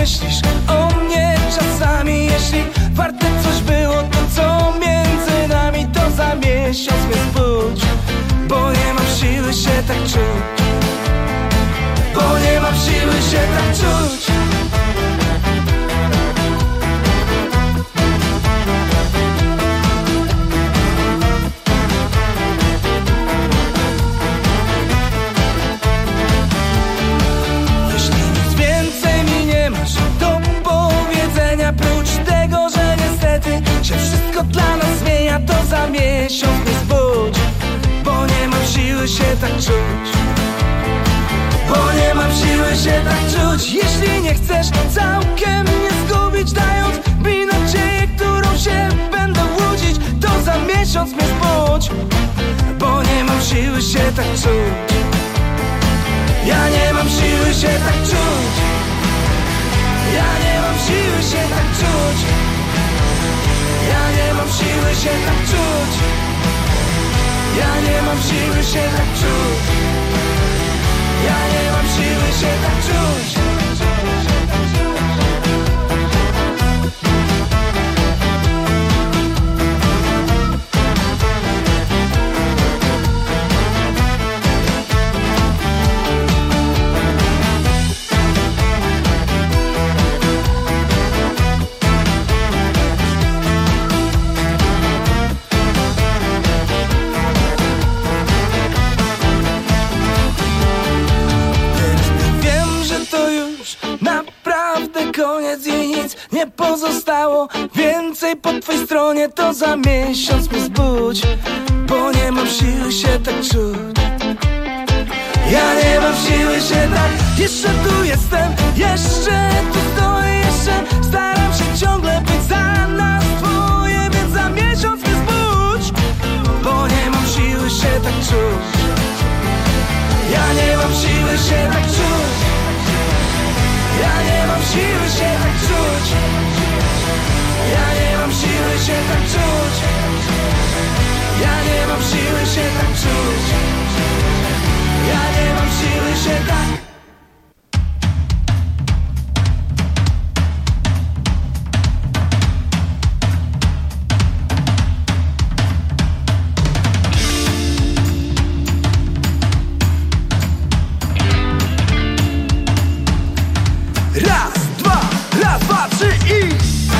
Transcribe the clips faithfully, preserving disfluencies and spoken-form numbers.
myślisz o mnie czasami? Jeśli warte coś było to, co między nami, to za miesiąc mnie zbudź, bo nie mam siły się tak czuć, bo nie mam siły się tak czuć. Jeśli nic więcej mi nie masz do powiedzenia, prócz tego, że niestety się wszystko dla nas zmienia, to za miesiąc mnie zbudź, bo nie mam siły się tak czuć, bo nie mam siły się tak czuć. Jeśli nie chcesz całkiem mnie zgubić, dając mi nadzieję, którą się będę łudzić, to za miesiąc mnie zbudź, bo nie mam siły się tak czuć. Ja nie mam siły się tak czuć, ja nie mam siły się tak czuć, ja nie mam siły się tak czuć, ja nie mam siły się tak czuć, ja nie mam siły się tak czuć. Koniec i nic nie pozostało więcej po twojej stronie, to za miesiąc mnie zbudź, bo nie mam siły się tak czuć. Ja nie mam siły się tak, jeszcze tu jestem, jeszcze tu stoję, jeszcze staram się ciągle być za nas twoje, więc za miesiąc mnie zbudź, bo nie mam siły się tak czuć. Ja nie mam siły się tak czuć, ja nie mam siły się tak czuć, ja nie mam siły się tak czuć, ja nie mam siły się tak czuć, ja nie mam siły się tak. Raz, dwa, raz, dwa, trzy i...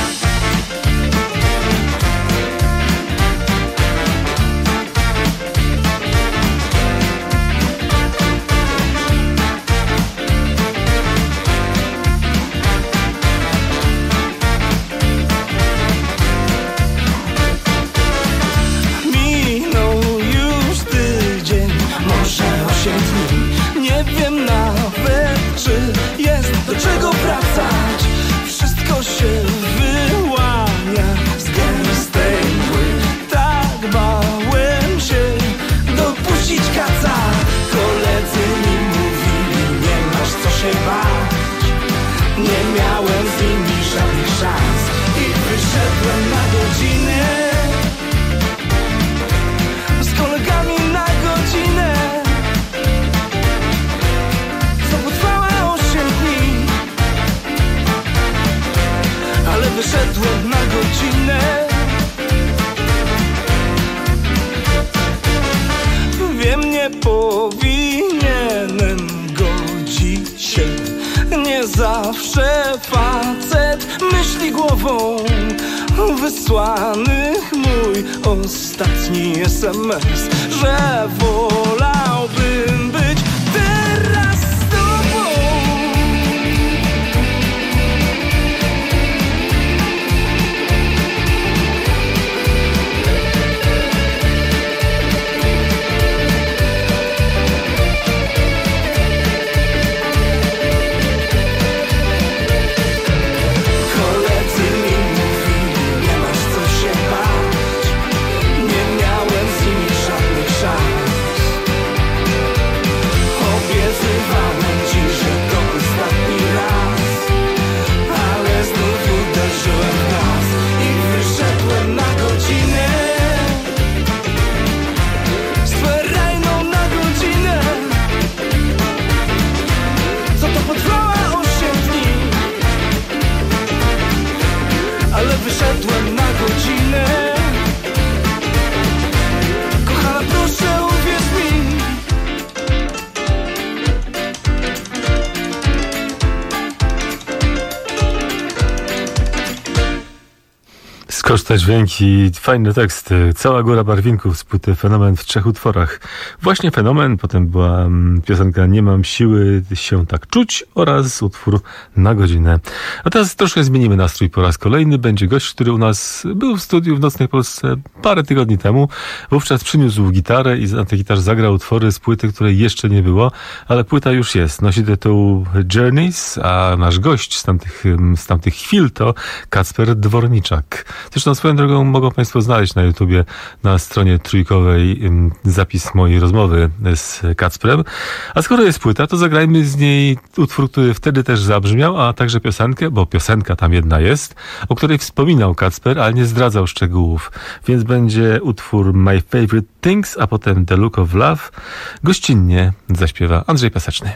Minął już tydzień, może osiem dni, nie wiem nawet, czy jest do czego wracać. Wszystko się wyłania z gęstej mgły. Tak bałem się dopuścić kaca. Koledzy mi mówili, nie masz co się bać. Nie miałem z nimi żadnych szans i wyszedłem na godzinę z kolegami na godzinę. Ale wyszedłem na godzinę. Wiem, nie powinienem godzić się. Nie zawsze facet myśli głową. Wysłanych mój ostatni es em es, że wolałbym być teraz z tobą. Skoczne dźwięki, fajne teksty. Cała góra barwinków z płyty Fenomen w trzech utworach. Właśnie Fenomen, potem była piosenka Nie mam siły się tak czuć oraz utwór Na godzinę. A teraz troszkę zmienimy nastrój po raz kolejny. Będzie gość, który u nas był w studiu w Nocnej Polsce parę tygodni temu. Wówczas przyniósł gitarę i na tej gitarze zagrał utwory z płyty, której jeszcze nie było, ale płyta już jest. Nosi tytuł Journeys, a nasz gość z tamtych, z tamtych chwil to Kacper Dworniczak. Zresztą swoją drogą mogą Państwo znaleźć na YouTubie, na stronie trójkowej zapis mojej rozmowy z Kacprem. A skoro jest płyta, to zagrajmy z niej utwór, który wtedy też zabrzmiał, a także piosenkę, bo piosenka tam jedna jest, o której wspominał Kacper, ale nie zdradzał szczegółów. Więc będzie utwór My Favorite Things, a potem The Look of Love. Gościnnie zaśpiewa Andrzej Piaseczny.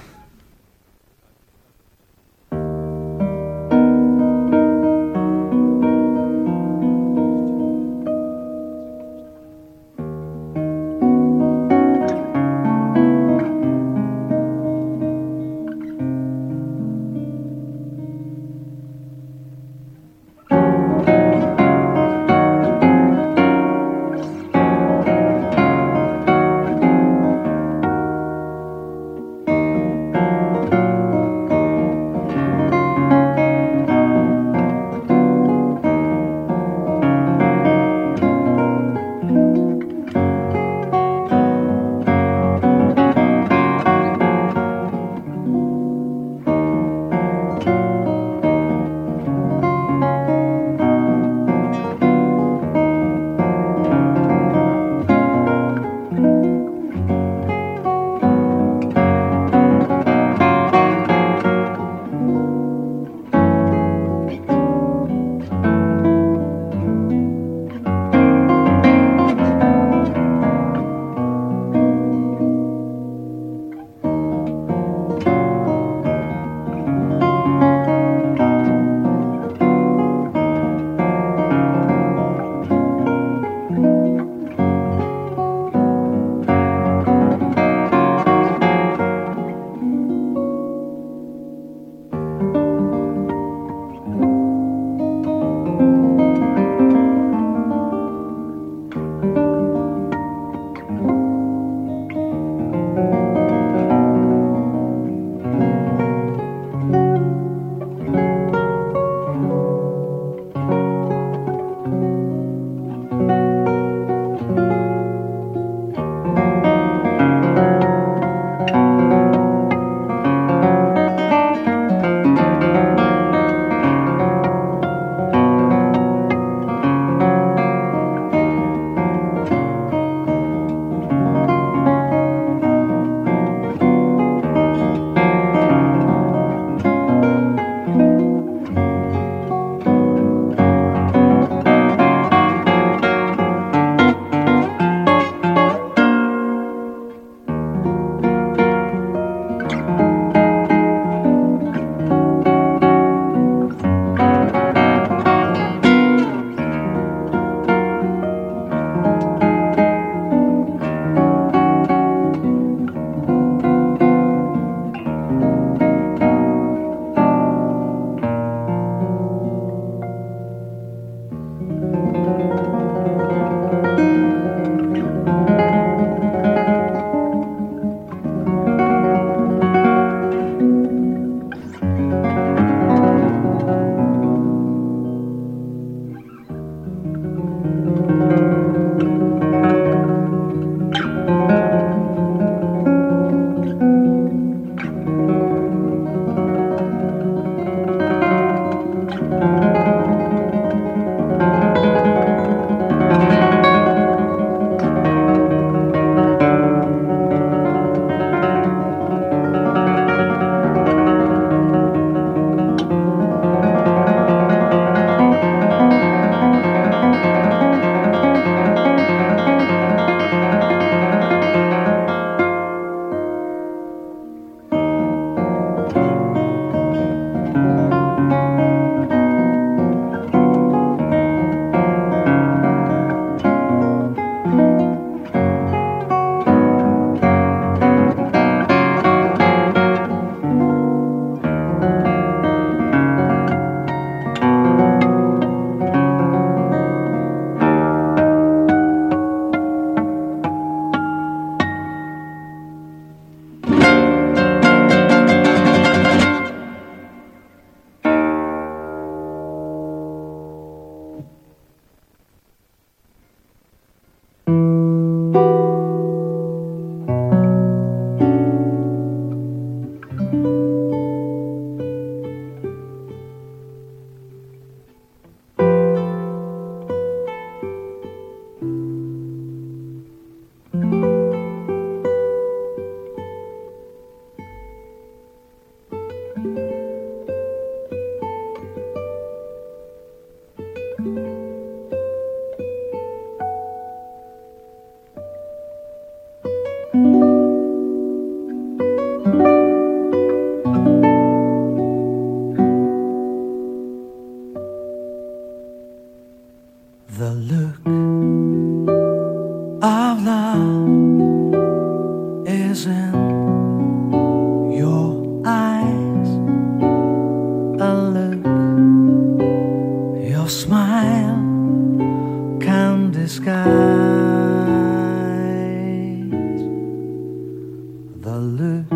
the look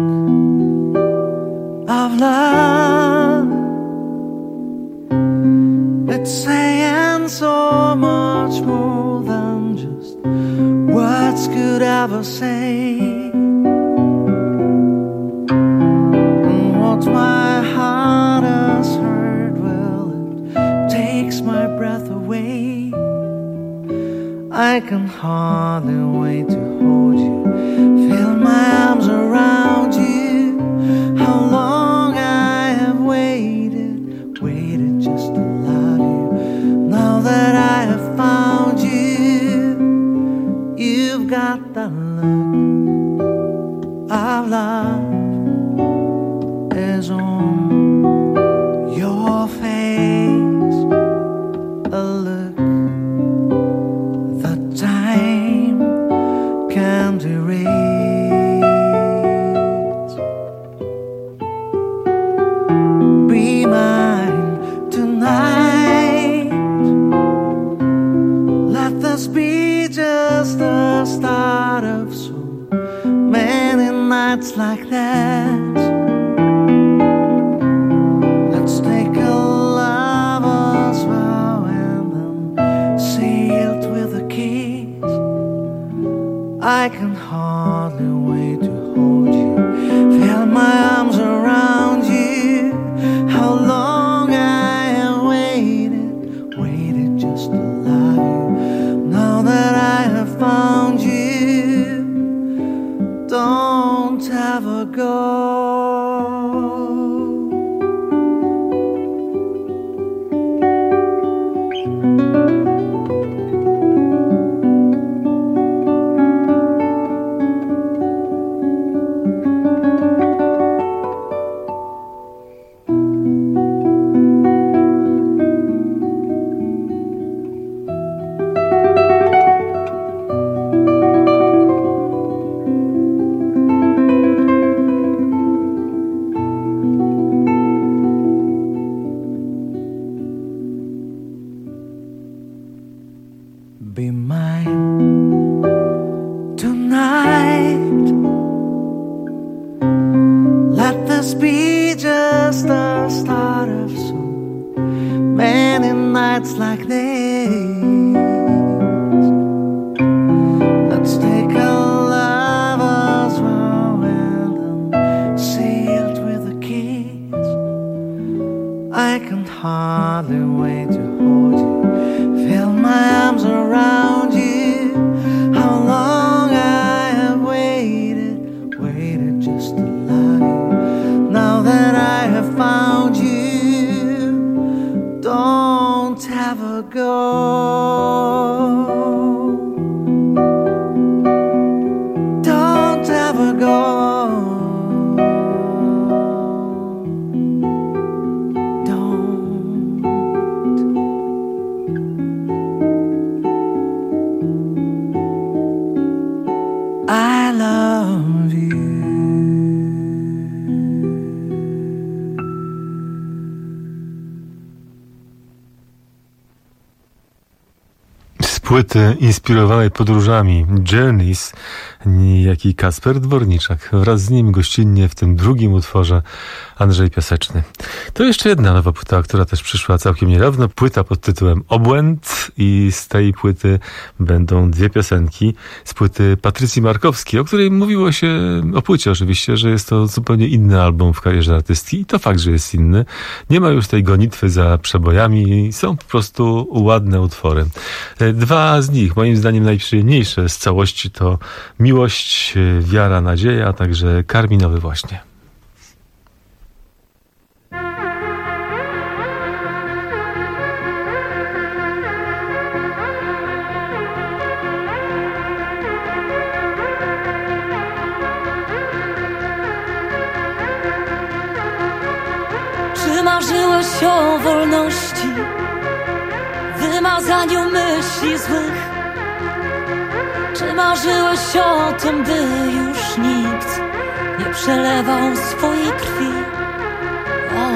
of love. It's saying so much more than just words could ever say. And what my heart has heard, well, it takes my breath away. I can hardly wait to hold you, feel my arms around you. How long I have waited, waited just to love you. Now that I have found you, you've got that look of love is on your face, a look that time can't erase. Be mine tonight. Let this be just the start of so many nights like that. Let's take a lover's vow and then seal it with a kiss. I can hardly wait to hold you, feel my arms around you. How long I have waited, waited just to love you. Now that I have found you, don't ever go. Be mine tonight. Let this be just the start of so many nights like this. Let's take a lover's vow and then seal it with a kiss. I can hardly wait to hold you, feel my arms around you. How long I have waited, waited just to love you. Now that I have found you, don't ever go. Don't ever go. I love you. Z płyty inspirowanej podróżami Journeys, niejaki Kacper Dworniczak. Wraz z nim gościnnie w tym drugim utworze Andrzej Piaseczny. To jeszcze jedna nowa płyta, która też przyszła całkiem niedawno. Płyta pod tytułem Obłęd i z tej płyty będą dwie piosenki z płyty Patrycji Markowskiej, o której mówiło się, o płycie oczywiście, że jest to zupełnie inny album w karierze artystki i to fakt, że jest inny. Nie ma już tej gonitwy za przebojami, są po prostu ładne utwory. Dwa z nich, moim zdaniem najprzyjemniejsze z całości, to Miłość, Wiara, Nadzieja, a także Karminowy właśnie. Czy marzyłeś o wolności, wymazaniu myśli złych? Czy marzyłeś o tym, by już nikt nie przelewał swojej krwi? O.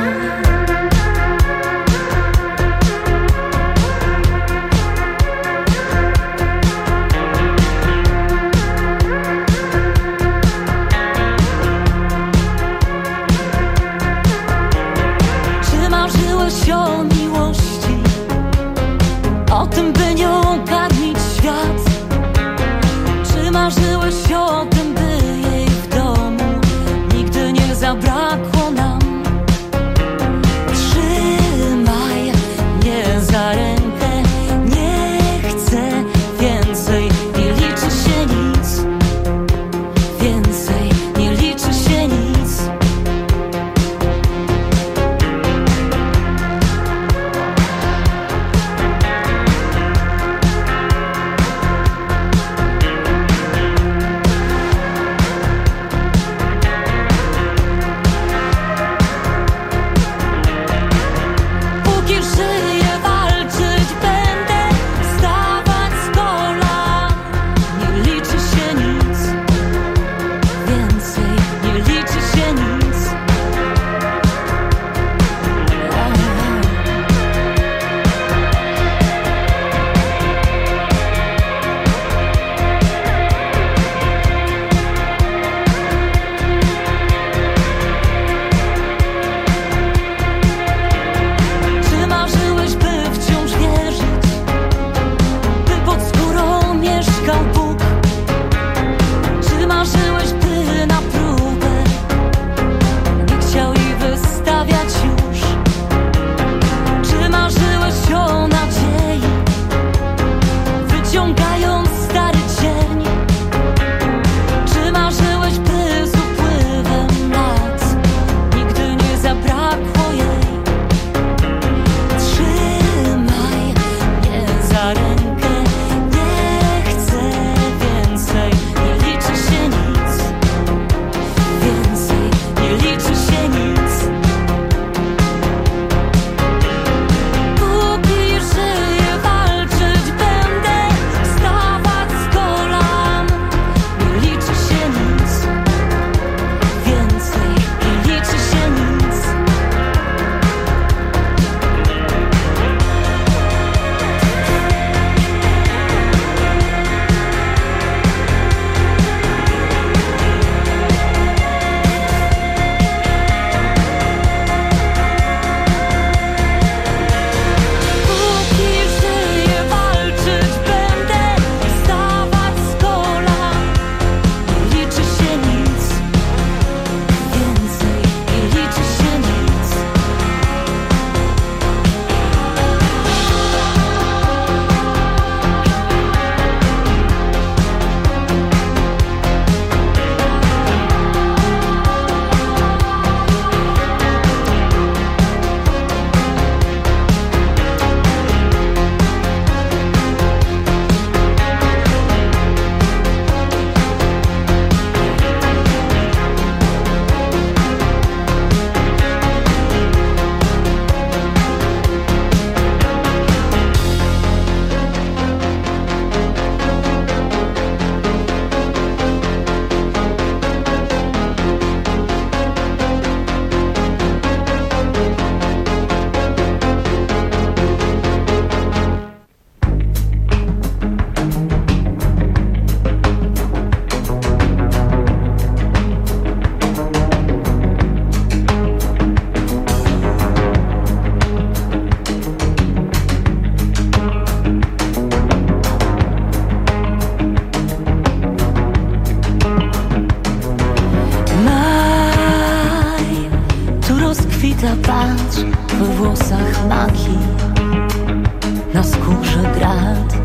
ustach maki, na skórze grat.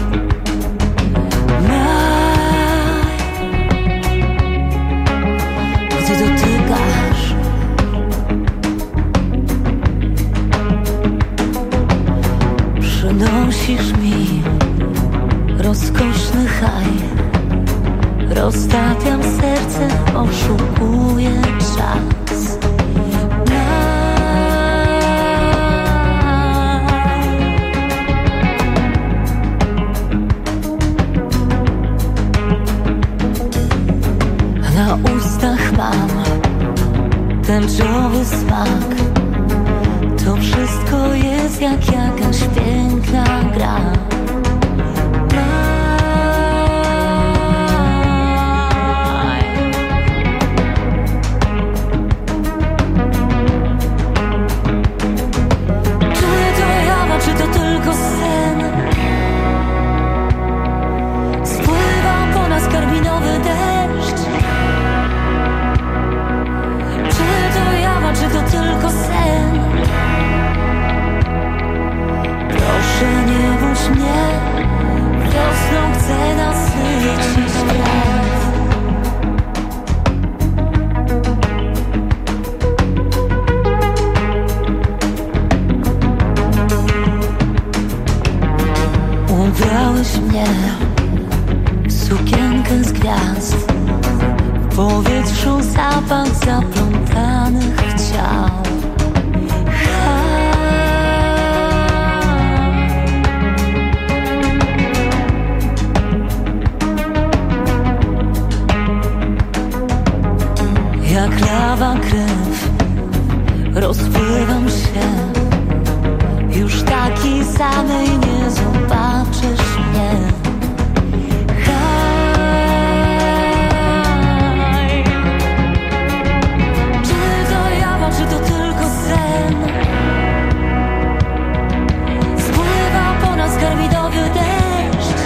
Maj, gdy dotykasz przynosisz mi rozkoszny haj. Roztapiam serce, oszukuję czas. Na ustach mam tęczowy smak. To wszystko jest jak jakaś piękna gra. Ubrałeś mnie w sukienkę z gwiazd, w powietrzu zapach zaplątanych ciał. Jak lawa krew rozpływam się, już takiej samej nie zobaczysz mnie. Haj. Czy to jawa, czy to tylko sen? Spływa po nas karmidowy deszcz.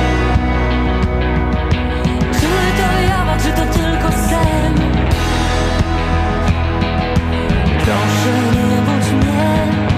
Czy to jawa, czy to tylko sen? Proszę nie budź mnie.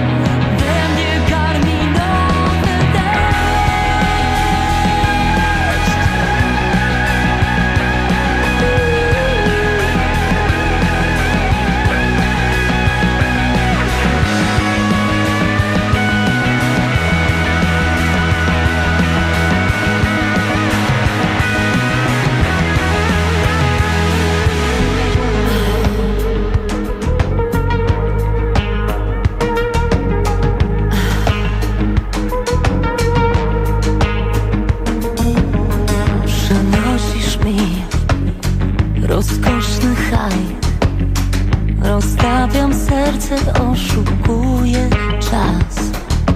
Rozkoszny haj, roztapiam serce, oszukuję czas.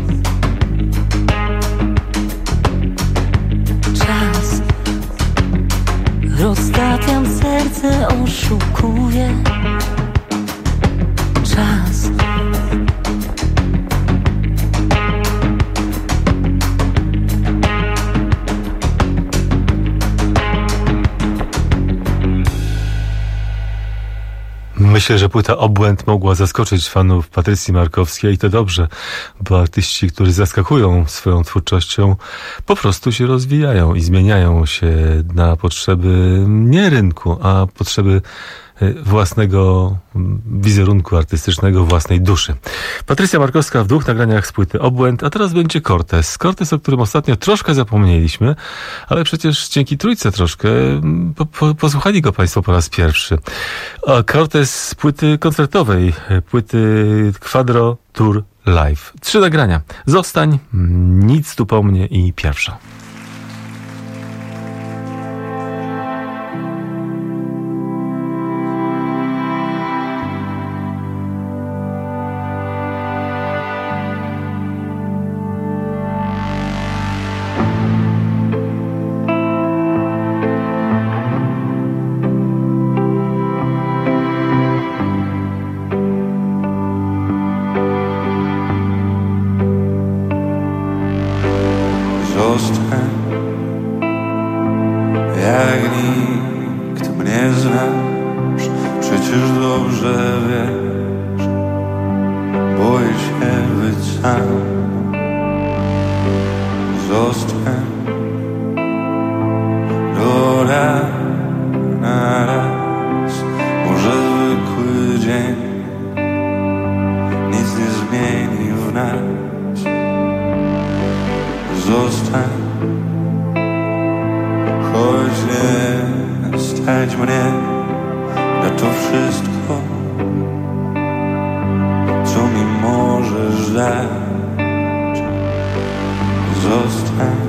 Czas, roztapiam serce, oszukuję czas. Myślę, że płyta Obłęd mogła zaskoczyć fanów Patrycji Markowskiej i to dobrze, bo artyści, którzy zaskakują swoją twórczością, po prostu się rozwijają i zmieniają się na potrzeby nie rynku, a potrzeby własnego wizerunku artystycznego, własnej duszy. Patrycja Markowska w dwóch nagraniach z płyty Obłęd, a teraz będzie Cortez. Cortez, o którym ostatnio troszkę zapomnieliśmy, ale przecież dzięki Trójce troszkę po, po, posłuchali go Państwo po raz pierwszy. A Cortez z płyty koncertowej, płyty Quadro Tour Live. Trzy nagrania. Zostań, Nic tu po mnie i Pierwsza. Zostań, jak nikt mnie znasz, przecież dobrze wiesz, boję się sam. Zostań do na raz. Może zwykły dzień nic nie zmieni w nas. Zostań, choć nie stać mnie na to wszystko, co mi możesz dać. Zostań,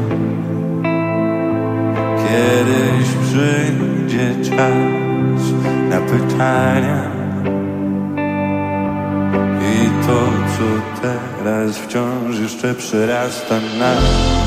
kiedyś przyjdzie czas na pytania i to, co teraz wciąż jeszcze przerasta nas.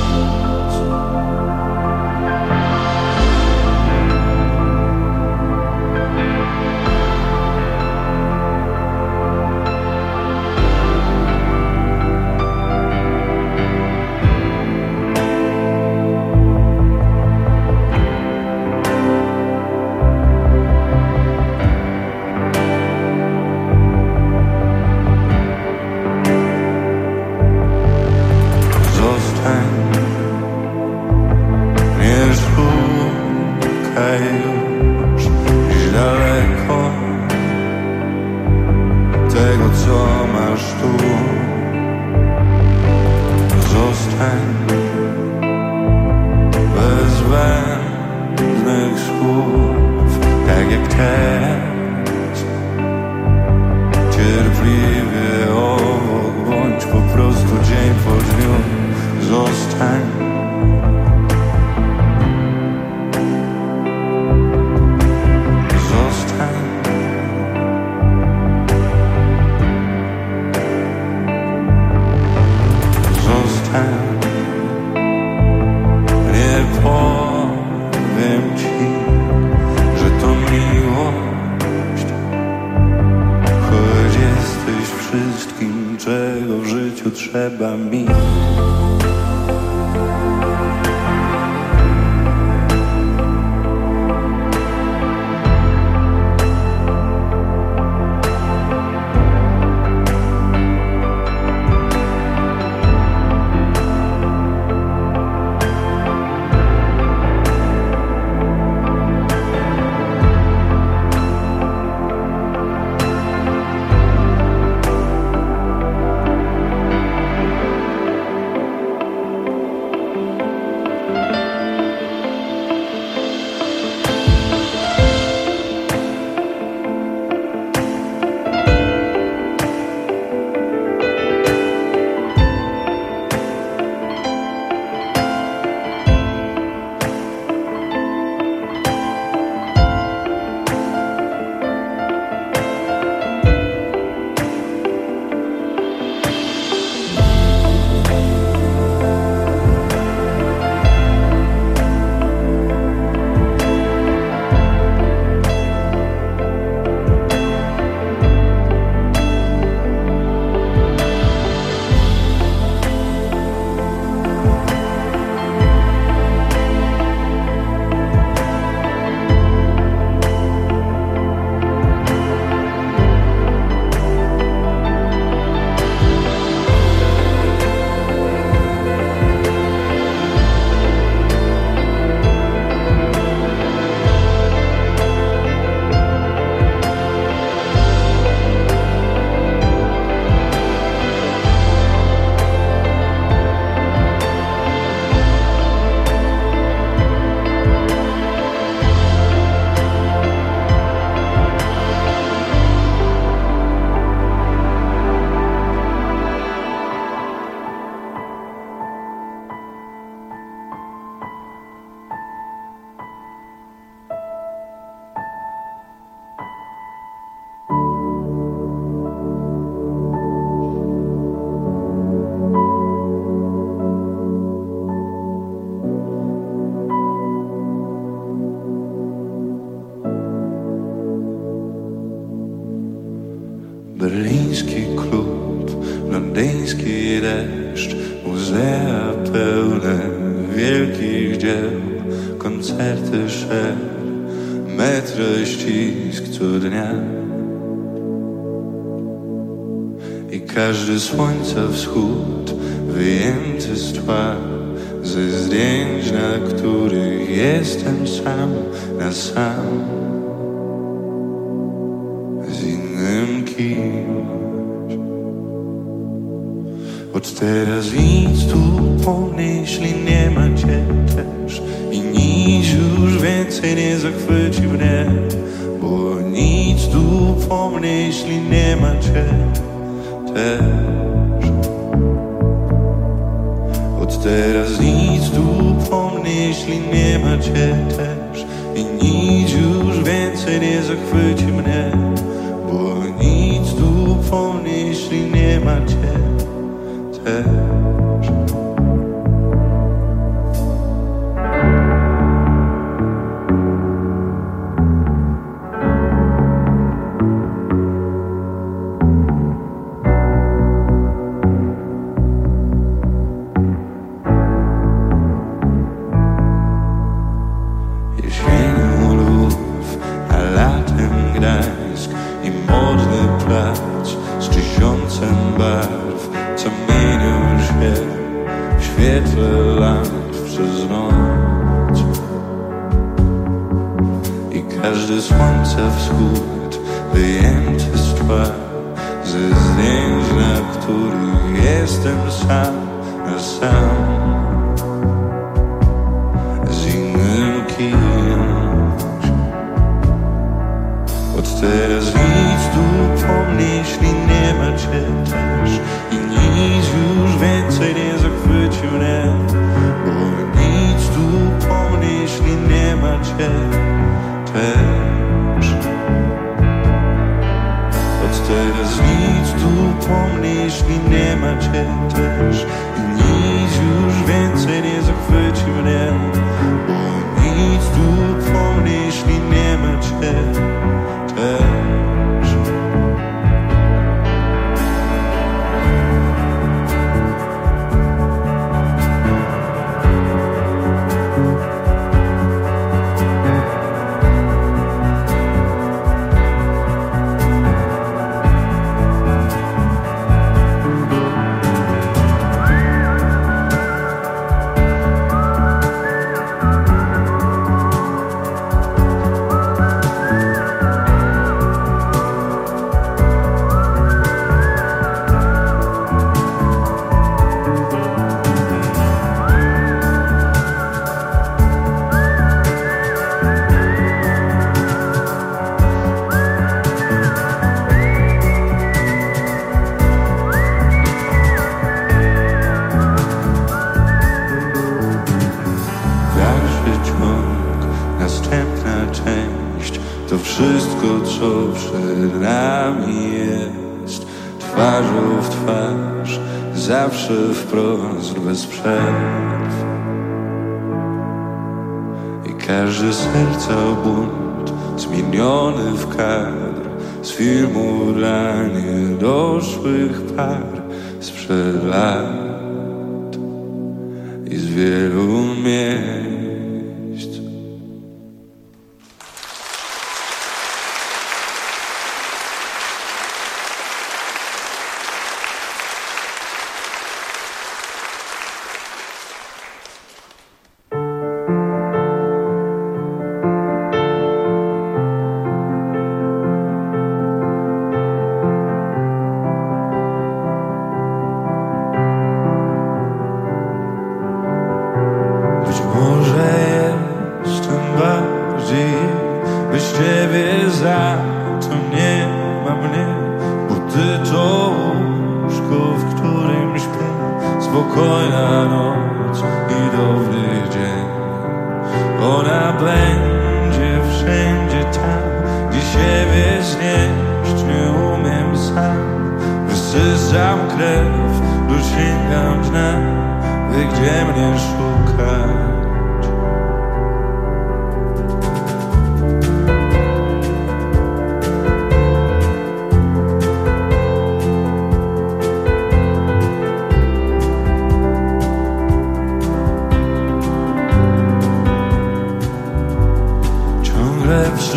Trzeba mi. Berliński klub, londyński deszcz, muzea pełne wielkich dzieł, koncerty szef, metro ścisk co dnia. I każdy słońca wschód wyjęty z tła, ze zdjęć, na których jestem sam na sam z innym kimś. Od teraz nic tu pomyśli, nie ma cię też i nic już więcej nie zachwyci mnie, bo nic tu pomyśli, nie ma cię też. Od teraz nic tu pomyśli, nie ma cię też i nic już więcej nie zachwyci mnie, bo nic tu pomyśli, nie ma cię też. Wprost bez przerw i każdy serca bunt zmieniony w kadr z filmu dla niedoszłych par sprzed lat i z wielu miejsc.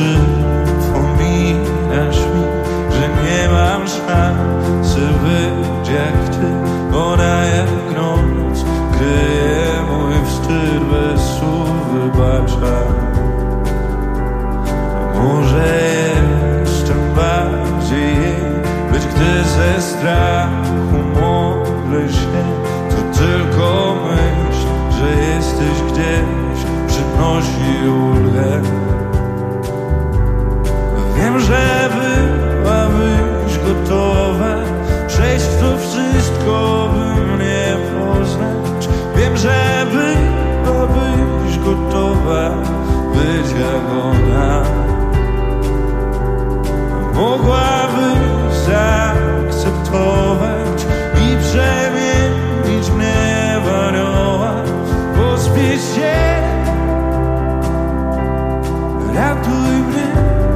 Przypominasz mi, że nie mam szansy wyjść rozpacza. Może jeszcze bardziej być, gdy ze strachu modlę się, to tylko myśl, że jesteś gdzieś, przynosi ulgę. Wiem, że byłabyś gotowa przejść to wszystko, by mnie poznać. Wiem, że byłabyś gotowa być jak ona. Mogłabyś zaakceptować i przemienić mnie w anioła. Pospiesz się, ratuj mnie.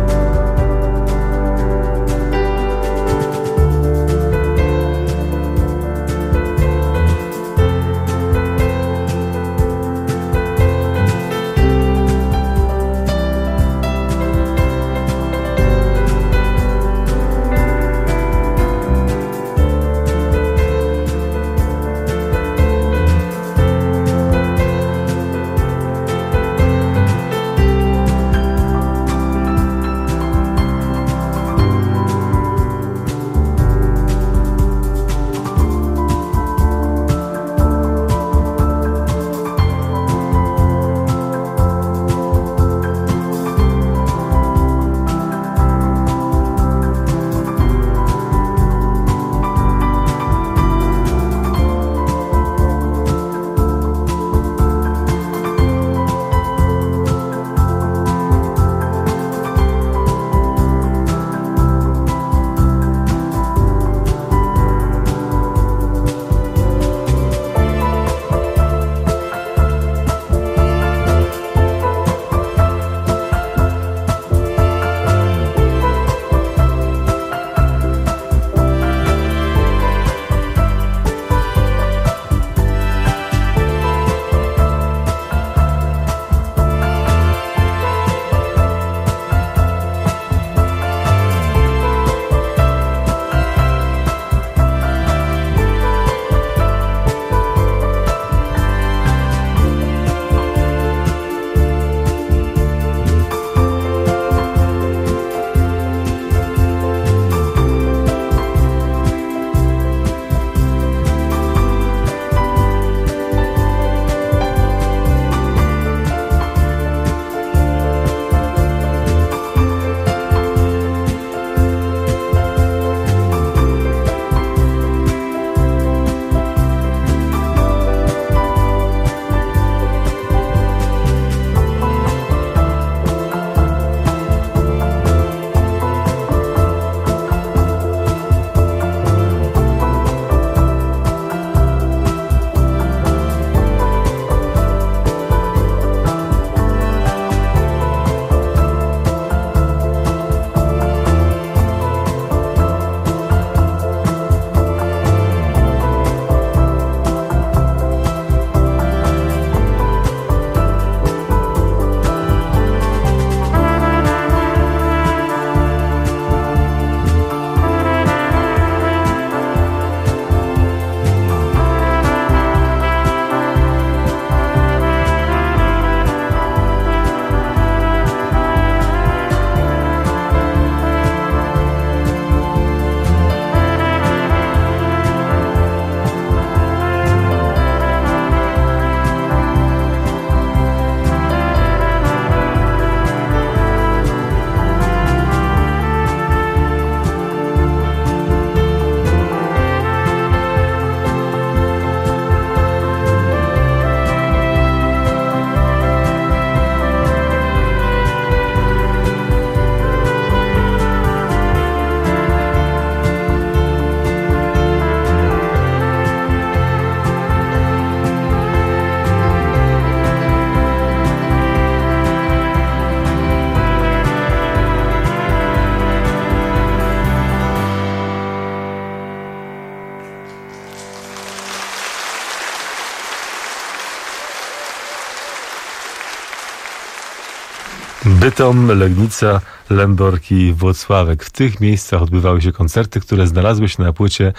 Bytom, Legnica, Lęborg i Włocławek. W tych miejscach odbywały się koncerty, które znalazły się na płycie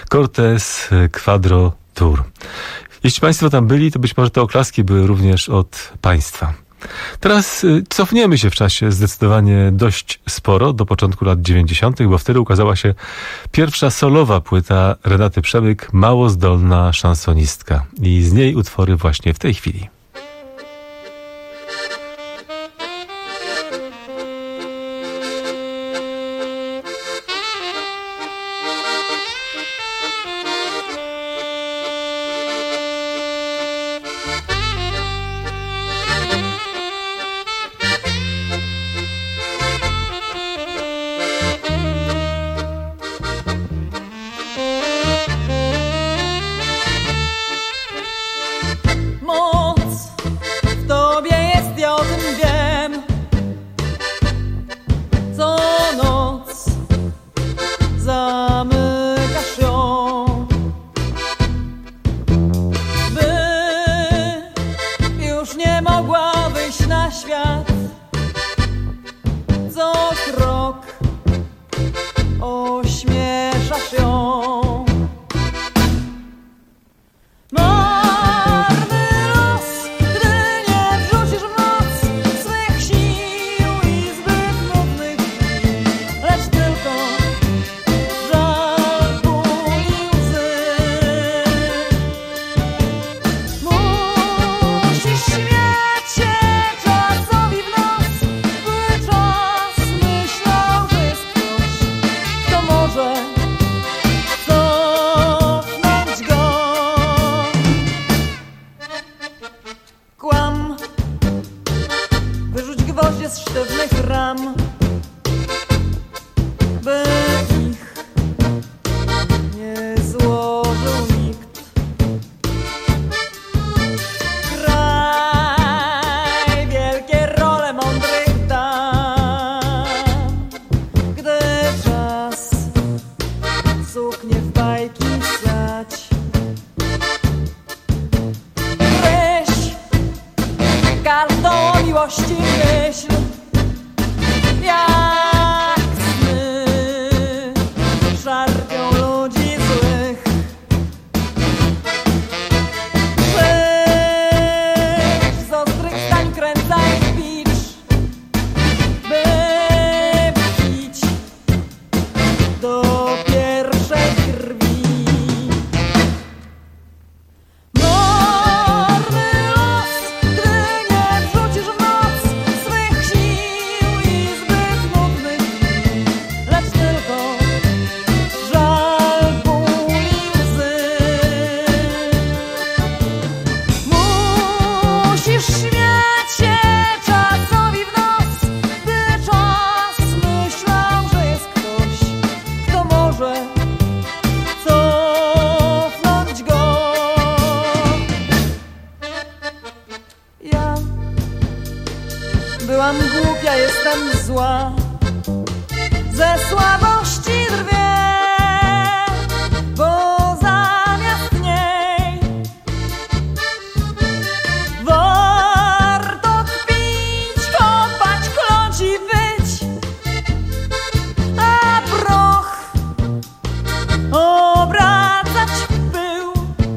Cortez Quadro Tour. Jeśli Państwo tam byli, to być może te oklaski były również od Państwa. Teraz y, cofniemy się w czasie zdecydowanie dość sporo, do początku lat dziewięćdziesiątych, bo wtedy ukazała się pierwsza solowa płyta Renaty Przemyk, Mało zdolna szansonistka. I z niej utwory właśnie w tej chwili. Byłam głupia, jestem zła, ze słabości drwię, bo zamiast niej warto kpić, kopać, kląć i wyć, a proch obracać w pył.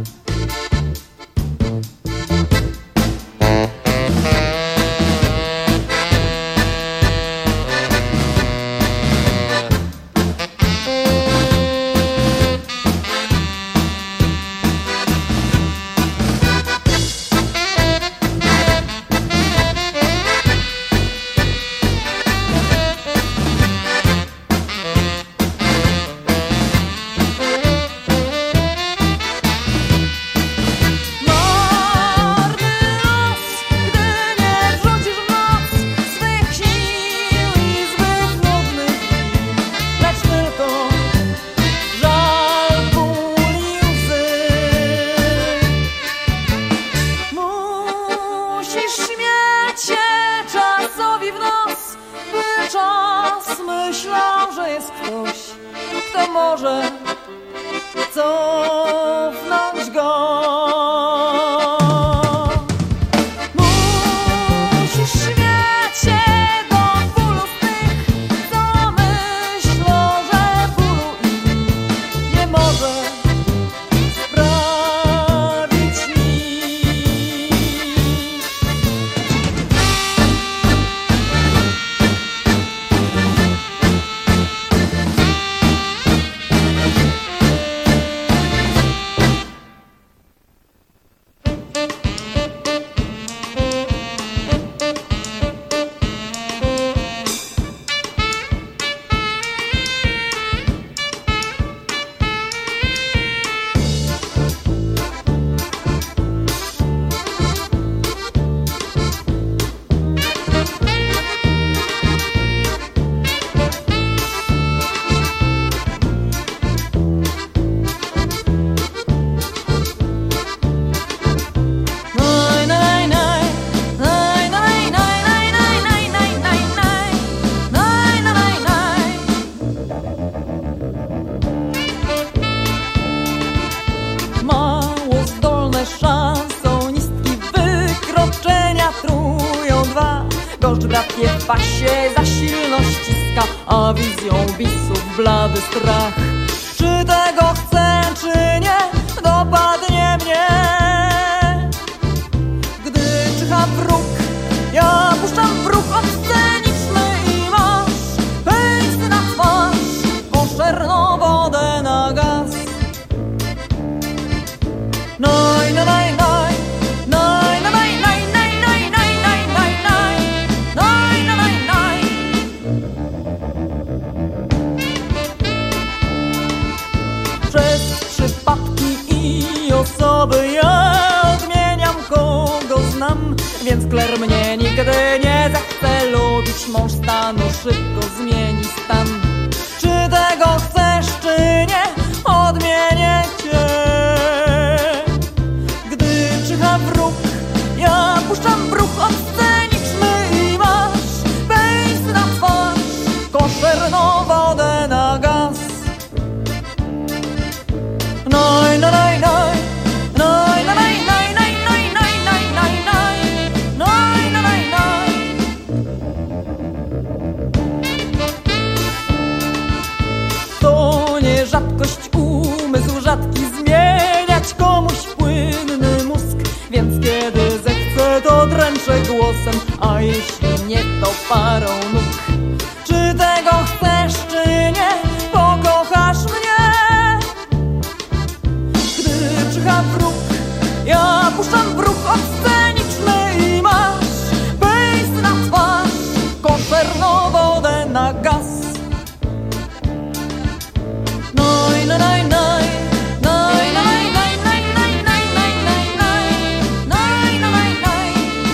Myślał, że jest ktoś, kto może cofnąć go. Musisz śmiać się do bólu z tych, co myślą, że bólu im nie może sprawić nic. Gość bratkie w pasie za silno ściska, a wizją bisów blady strach. Czy tego chcę, czy nie, dopadnie mnie. Gdy czyha wróg, ja puszczam wróg obsceniczny i masz pejsy na twarz, koszerną wodę na gaz. Noj, noj, noj, noj, noj, noj, noj, noj, noj, noj, noj, noj, noj, noj, noj. Przez przypadki i osoby ja odmieniam, kogo znam, więc Kler mnie nigdy nie zechce lubić. Mąż stanu szybko zmieni stan. Czy tego chcesz, czy nie, odmienię cię. Gdy czyha wróg, ja puszczam wróg obsceniczny i masz pejsy na twarz, koszerną wodę na gaz. Noj, noj, noj, noj, noj, noj, noj, noj, noj, noj, noj, noj, noj, noj, noj, noj. To nie rzadkość, umysł rzadki zmieniać komuś płynny mózg, więc kiedy zechcę, to dręczę głosem, a jeśli nie, to parą nóg. Czy tego chcesz, czy nie, pokochasz mnie. Gdy czyha wróg, ja puszczam wróg obsceniczny i masz pejsy na twarz, koszerną wodę na gaz. Noj, noj, noj, noj, noj, noj, noj, noj, noj, noj, noj, noj, noj, noj, noj.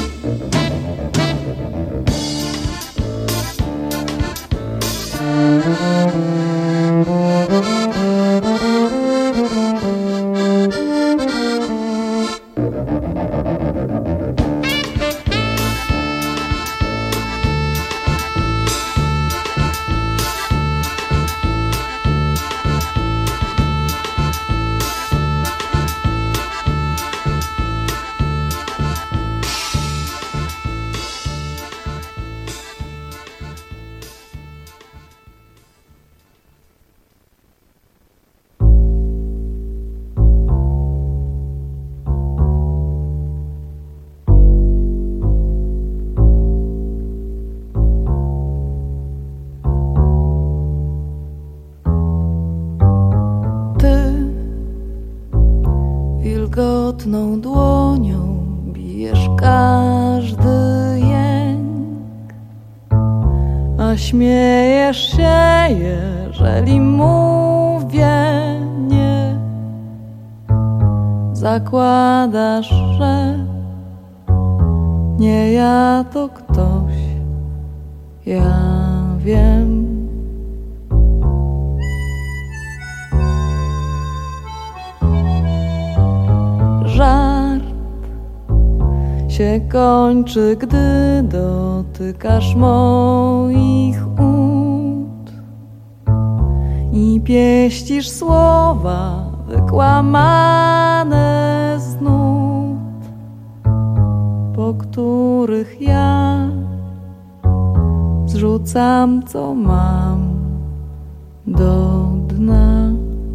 Wilgotną dłonią bijesz każdy jęk, a śmiejesz się, jeżeli mówię nie. Zakładasz, że nie ja, to ktoś, ja wiem. Żart się kończy, gdy dotykasz moich ud i pieścisz słowa wykłamane z nut, po których ja zrzucam, co mam, do dna.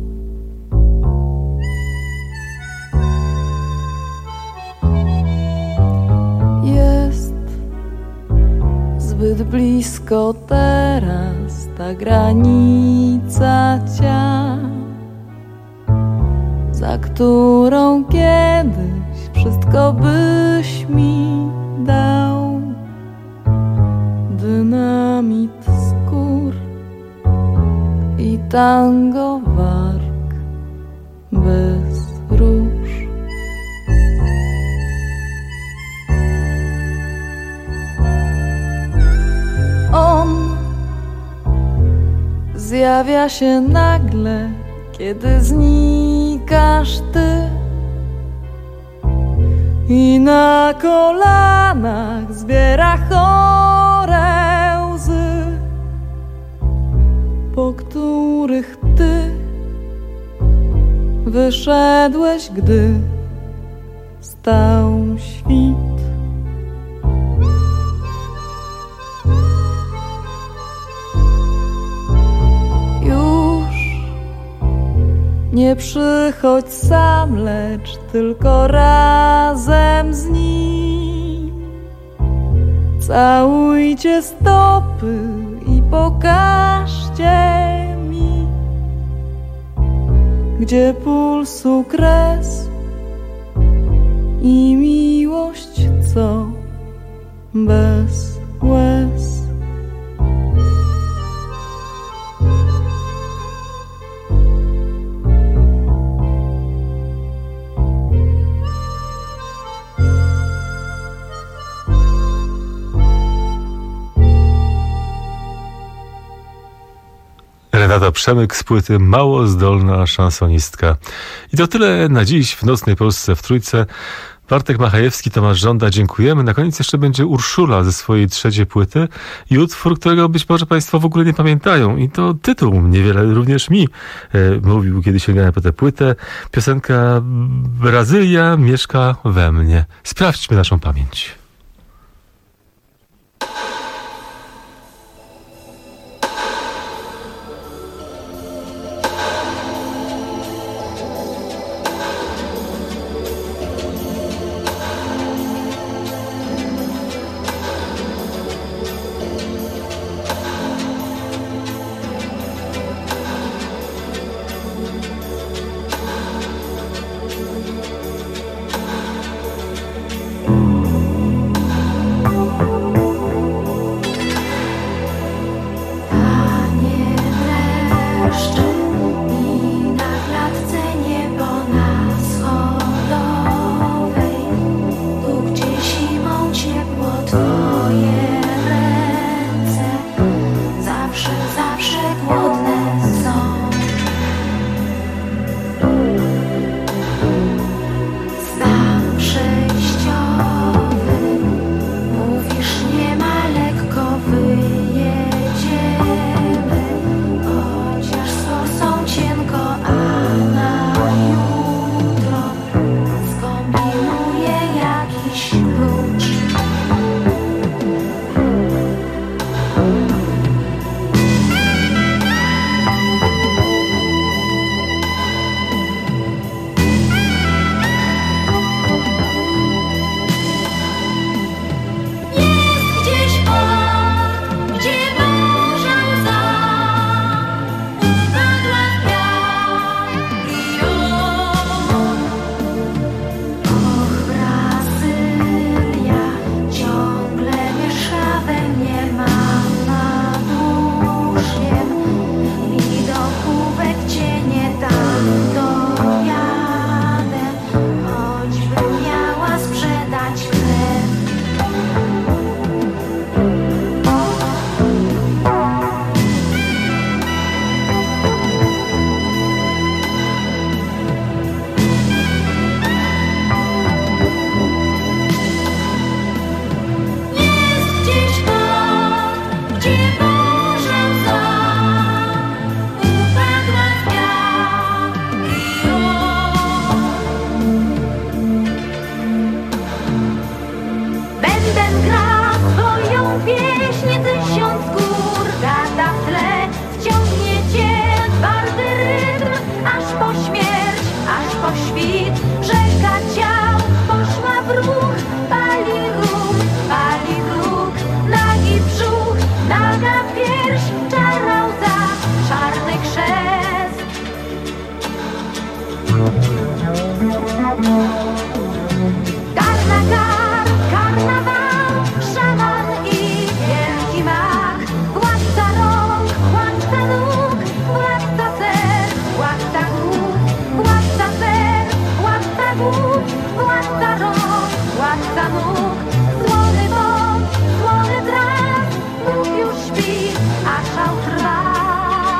Zbyt blisko teraz ta granica cia, za którą kiedyś wszystko byś mi dał. Dynamit skór i tango warg bez róż. On zjawia się nagle, kiedy znikasz ty, i na kolanach zbiera chore łzy, po których ty wyszedłeś, gdy stał świt. Nie przychodź sam, lecz tylko razem z nim. Całujcie stopy i pokażcie mi, gdzie pulsu kres i miłość, co bez łez. Renata Przemyk z płyty Mało zdolna szansonistka. I to tyle na dziś w Nocnej Polsce w Trójce. Bartek Machajewski, Tomasz Żąda, dziękujemy. Na koniec jeszcze będzie Urszula ze swojej trzeciej płyty i utwór, którego być może Państwo w ogóle nie pamiętają. I to tytuł niewiele również mi e, mówił, kiedy sięgałem po tę płytę. Piosenka Brazylia mieszka we mnie. Sprawdźmy naszą pamięć.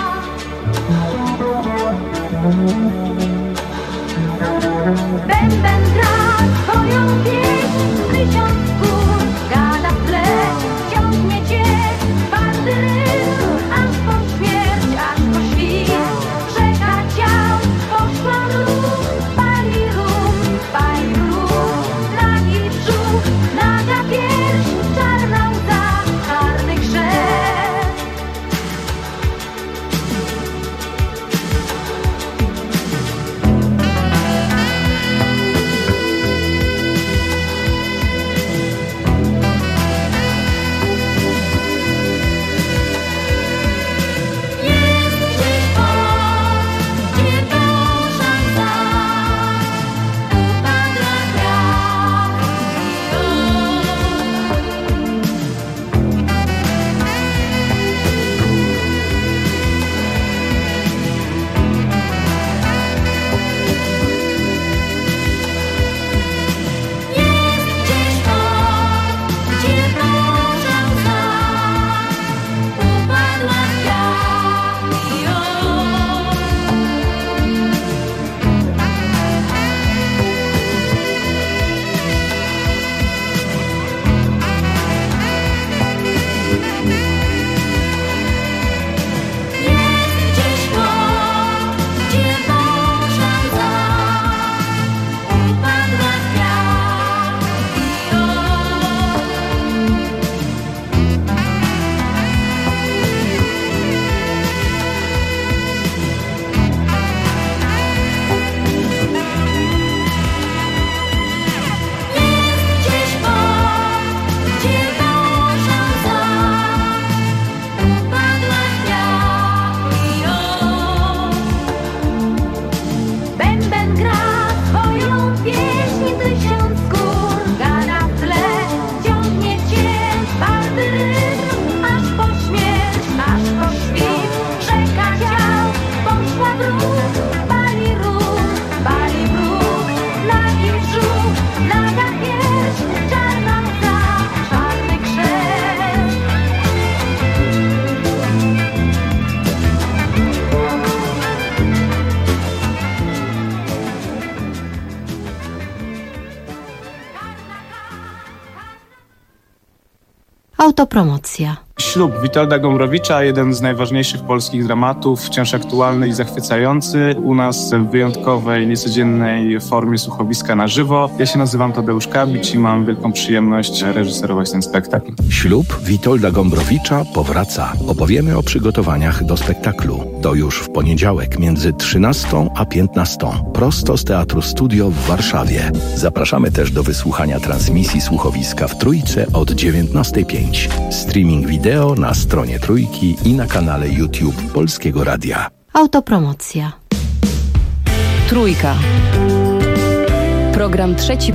Będę Autopromocja. Ślub Witolda Gombrowicza, jeden z najważniejszych polskich dramatów, wciąż aktualny i zachwycający. U nas w wyjątkowej, niecodziennej formie słuchowiska na żywo. Ja się nazywam Tadeusz Kabić i mam wielką przyjemność reżyserować ten spektakl. Ślub Witolda Gombrowicza powraca. Opowiemy o przygotowaniach do spektaklu. To już w poniedziałek między trzynastą a piętnastą. Prosto z Teatru Studio w Warszawie. Zapraszamy też do wysłuchania transmisji słuchowiska w Trójce od dziewiętnastej pięć. Streaming wideo na stronie Trójki i na kanale YouTube Polskiego Radia. Autopromocja. Trójka. Program trzeci.